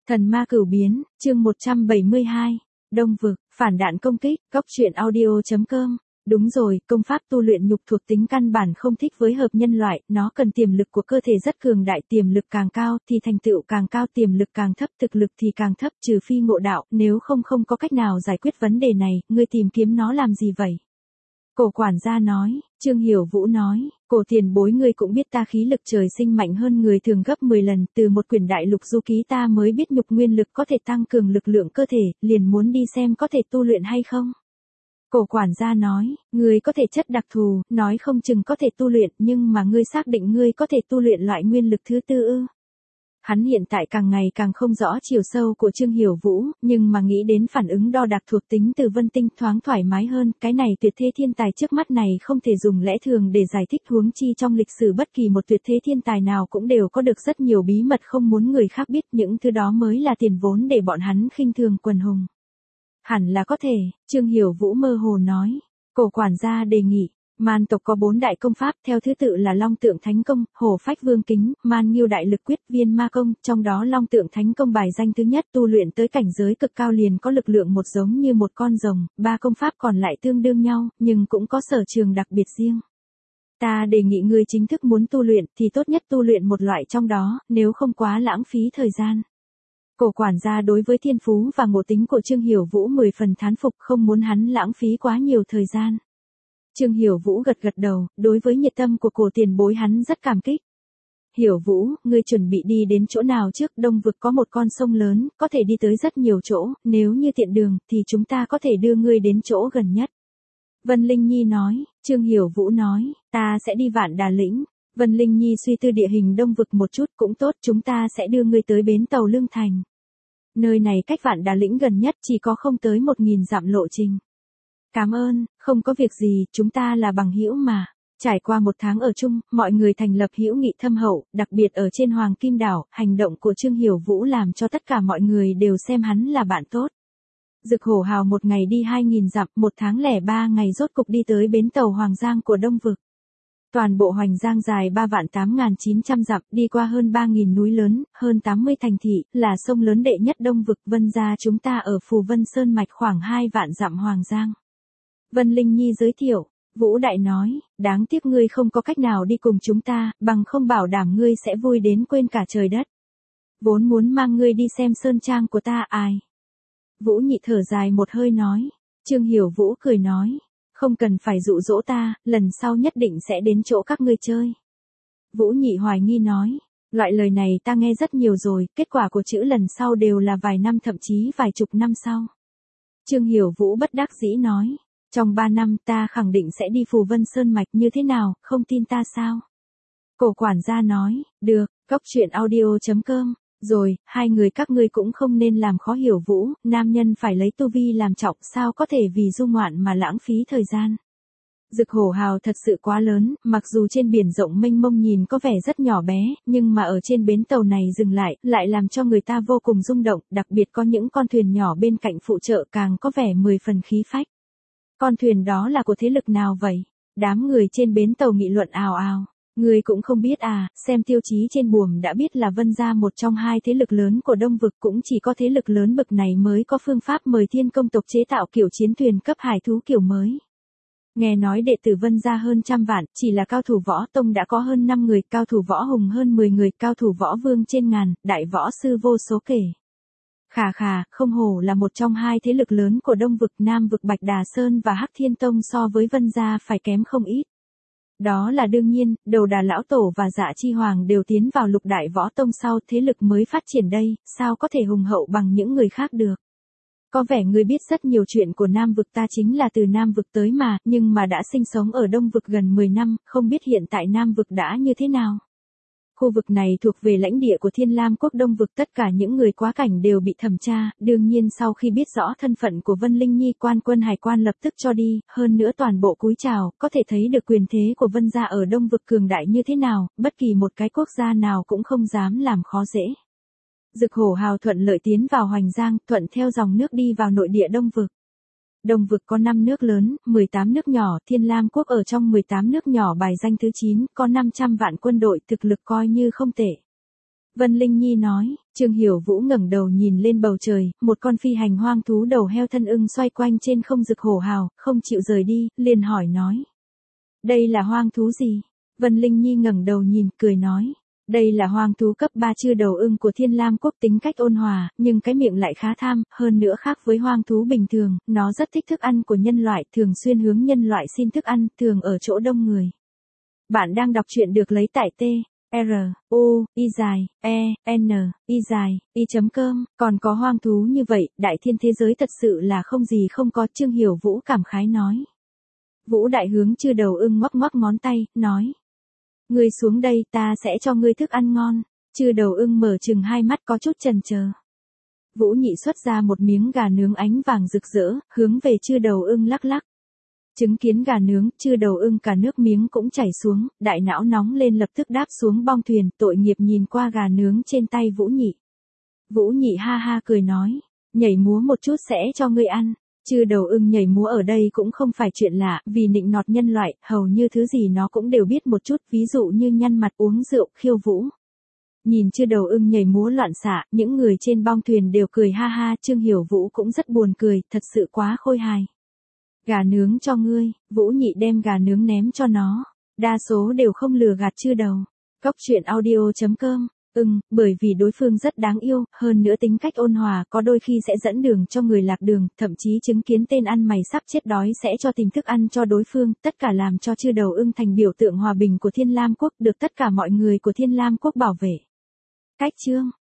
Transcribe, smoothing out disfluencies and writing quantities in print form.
Thần ma cửu biến, chương 172. Đông vực, phản đạn công kích, góc truyện audio.com. Đúng rồi, công pháp tu luyện nhục thuộc tính căn bản không thích với hợp nhân loại, nó cần tiềm lực của cơ thể rất cường đại, tiềm lực càng cao thì thành tựu càng cao, tiềm lực càng thấp thực lực thì càng thấp, trừ phi ngộ đạo, nếu không có cách nào giải quyết vấn đề này, ngươi tìm kiếm nó làm gì vậy? Cổ quản gia nói, Trương Hiểu Vũ nói, cổ tiền bối ngươi cũng biết ta khí lực trời sinh mạnh hơn người thường gấp 10 lần, từ một quyển đại lục du ký ta mới biết nhục nguyên lực có thể tăng cường lực lượng cơ thể, liền muốn đi xem có thể tu luyện hay không. Cổ quản gia nói, ngươi có thể chất đặc thù, nói không chừng có thể tu luyện, nhưng mà ngươi xác định ngươi có thể tu luyện loại nguyên lực thứ tư ư? Hắn hiện tại càng ngày càng không rõ chiều sâu của Trương Hiểu Vũ, nhưng mà nghĩ đến phản ứng đo đạc thuộc tính từ Vân Tinh thoáng thoải mái hơn, cái này tuyệt thế thiên tài trước mắt này không thể dùng lẽ thường để giải thích, huống chi trong lịch sử bất kỳ một tuyệt thế thiên tài nào cũng đều có được rất nhiều bí mật không muốn người khác biết, những thứ đó mới là tiền vốn để bọn hắn khinh thường quần hùng. Hẳn là có thể, Trương Hiểu Vũ mơ hồ nói. Cổ quản gia đề nghị. Man tộc có 4 đại công pháp, theo thứ tự là Long Tượng Thánh Công, Hổ Phách Vương Kính, Man Nghiêu Đại Lực Quyết, Viên Ma Công, trong đó Long Tượng Thánh Công bài danh thứ nhất, tu luyện tới cảnh giới cực cao liền có lực lượng một giống như một con rồng, 3 công pháp còn lại tương đương nhau, nhưng cũng có sở trường đặc biệt riêng. Ta đề nghị ngươi chính thức muốn tu luyện thì tốt nhất tu luyện một loại trong đó, nếu không quá lãng phí thời gian. Cổ quản gia đối với thiên phú và ngộ tính của Trương Hiểu Vũ 10 phần thán phục, không muốn hắn lãng phí quá nhiều thời gian. Trương Hiểu Vũ gật đầu, đối với nhiệt tâm của cổ tiền bối hắn rất cảm kích. Hiểu Vũ, ngươi chuẩn bị đi đến chỗ nào trước? Đông vực có một con sông lớn, có thể đi tới rất nhiều chỗ, nếu như tiện đường, thì chúng ta có thể đưa ngươi đến chỗ gần nhất. Vân Linh Nhi nói, Trương Hiểu Vũ nói, ta sẽ đi Vạn Đà Lĩnh. Vân Linh Nhi suy tư địa hình Đông vực một chút cũng tốt, chúng ta sẽ đưa ngươi tới bến tàu Lương Thành. Nơi này cách Vạn Đà Lĩnh gần nhất chỉ có không tới 1000 dặm lộ trình. Cảm ơn, không có việc gì, chúng ta là bằng hữu mà. Trải qua 1 tháng ở chung, mọi người thành lập hữu nghị thâm hậu, đặc biệt ở trên Hoàng Kim Đảo, hành động của Trương Hiểu Vũ làm cho tất cả mọi người đều xem hắn là bạn tốt. Dực Hổ Hào một ngày đi 2000 dặm, 1 tháng lẻ 3 ngày rốt cục đi tới bến tàu Hoàng Giang của Đông vực. Toàn bộ Hoành Giang dài 3.8900 dặm, đi qua hơn 3000 núi lớn, hơn 80 thành thị, là sông lớn đệ nhất Đông vực. Vân gia chúng ta ở Phù Vân Sơn mạch khoảng 2 vạn dặm Hoàng Giang. Vân Linh Nhi giới thiệu, Vũ Đại nói, đáng tiếc ngươi không có cách nào đi cùng chúng ta, bằng không bảo đảm ngươi sẽ vui đến quên cả trời đất. Vốn muốn mang ngươi đi xem sơn trang của ta ai. Vũ Nhị thở dài một hơi nói. Trương Hiểu Vũ cười nói, không cần phải dụ dỗ ta, lần sau nhất định sẽ đến chỗ các ngươi chơi. Vũ Nhị hoài nghi nói, loại lời này ta nghe rất nhiều rồi, kết quả của chữ lần sau đều là vài năm thậm chí vài chục năm sau. Trương Hiểu Vũ bất đắc dĩ nói, trong 3 năm ta khẳng định sẽ đi Phù Vân Sơn mạch, như thế nào, không tin ta sao? Cổ quản gia nói, được, góc truyện audio.com. Rồi, hai người các ngươi cũng không nên làm khó Hiểu Vũ, nam nhân phải lấy tu vi làm trọng, sao có thể vì du ngoạn mà lãng phí thời gian. Dực Hổ Hào thật sự quá lớn, mặc dù trên biển rộng mênh mông nhìn có vẻ rất nhỏ bé, nhưng mà ở trên bến tàu này dừng lại làm cho người ta vô cùng rung động, đặc biệt có những con thuyền nhỏ bên cạnh phụ trợ càng có vẻ 10 phần khí phách. Con thuyền đó là của thế lực nào vậy? Đám người trên bến tàu nghị luận ào ào. Người cũng không biết à, xem tiêu chí trên buồm đã biết là Vân gia một trong 2 thế lực lớn của Đông vực, cũng chỉ có thế lực lớn bậc này mới có phương pháp mời Thiên Công tộc chế tạo kiểu chiến thuyền cấp hải thú kiểu mới. Nghe nói đệ tử Vân gia hơn 100 vạn, chỉ là cao thủ võ tông đã có hơn 5 người, cao thủ võ hùng hơn 10 người, cao thủ võ vương trên ngàn, đại võ sư vô số kể. Khà, không hổ là một trong 2 thế lực lớn của Đông vực, Nam vực Bạch Đà Sơn và Hắc Thiên Tông so với Vân gia phải kém không ít. Đó là đương nhiên, Đầu Đà Lão Tổ và Dạ Chi Hoàng đều tiến vào lục đại võ tông sau, thế lực mới phát triển đây, sao có thể hùng hậu bằng những người khác được. Có vẻ ngươi biết rất nhiều chuyện của Nam vực, ta chính là từ Nam vực tới mà, nhưng mà đã sinh sống ở Đông vực gần 10 năm, không biết hiện tại Nam vực đã như thế nào. Khu vực này thuộc về lãnh địa của Thiên Lam quốc Đông vực, tất cả những người quá cảnh đều bị thẩm tra, đương nhiên sau khi biết rõ thân phận của Vân Linh Nhi, quan quân hải quan lập tức cho đi, hơn nữa toàn bộ cúi chào, có thể thấy được quyền thế của Vân gia ở Đông vực cường đại như thế nào, bất kỳ một cái quốc gia nào cũng không dám làm khó dễ. Dực Hổ Hào thuận lợi tiến vào Hoành Giang, thuận theo dòng nước đi vào nội địa Đông vực. Đông vực có 5 nước lớn, 18 nước nhỏ, Thiên Lam quốc ở trong 18 nước nhỏ bài danh thứ 9, có 500 vạn quân đội, thực lực coi như không tệ. Vân Linh Nhi nói. Trương Hiểu Vũ ngẩng đầu nhìn lên bầu trời, một con phi hành hoang thú đầu heo thân ưng xoay quanh trên không rực hổ hào, không chịu rời đi, liền hỏi nói. Đây là hoang thú gì? Vân Linh Nhi ngẩng đầu nhìn, cười nói. Đây là hoang thú cấp 3 chư đầu ưng của Thiên Lam Quốc, tính cách ôn hòa, nhưng cái miệng lại khá tham, hơn nữa khác với hoang thú bình thường, nó rất thích thức ăn của nhân loại, thường xuyên hướng nhân loại xin thức ăn, thường ở chỗ đông người. Bạn đang đọc truyện được lấy tại TRU-I-E-N-I-com, còn có hoang thú như vậy, đại thiên thế giới thật sự là không gì không có. Trương Hiểu Vũ cảm khái nói. Vũ Đại hướng chư đầu ưng ngoắc ngoắc ngón tay, nói. Ngươi xuống đây, ta sẽ cho ngươi thức ăn ngon. Chư đầu ưng mở chừng hai mắt có chút chần chờ. Vũ Nhị xuất ra một miếng gà nướng ánh vàng rực rỡ, hướng về chư đầu ưng lắc lắc. Chứng kiến gà nướng, chư đầu ưng cả nước miếng cũng chảy xuống, đại não nóng lên lập tức đáp xuống bong thuyền, tội nghiệp nhìn qua gà nướng trên tay Vũ Nhị. Vũ Nhị ha ha cười nói, nhảy múa một chút sẽ cho ngươi ăn. Chư đầu ưng nhảy múa ở đây cũng không phải chuyện lạ, vì nịnh nọt nhân loại, hầu như thứ gì nó cũng đều biết một chút, ví dụ như nhăn mặt, uống rượu, khiêu vũ. Nhìn chư đầu ưng nhảy múa loạn xạ, những người trên bong thuyền đều cười ha ha, Trương Hiểu Vũ cũng rất buồn cười, thật sự quá khôi hài. Gà nướng cho ngươi, Vũ Nhị đem gà nướng ném cho nó, đa số đều không lừa gạt chư đầu. Cóc truyện audio.com. Bởi vì đối phương rất đáng yêu, hơn nữa tính cách ôn hòa, có đôi khi sẽ dẫn đường cho người lạc đường, thậm chí chứng kiến tên ăn mày sắp chết đói sẽ cho tìm thức ăn cho đối phương, tất cả làm cho chư đầu ưng thành biểu tượng hòa bình của Thiên Lam Quốc, được tất cả mọi người của Thiên Lam Quốc bảo vệ. Cách chương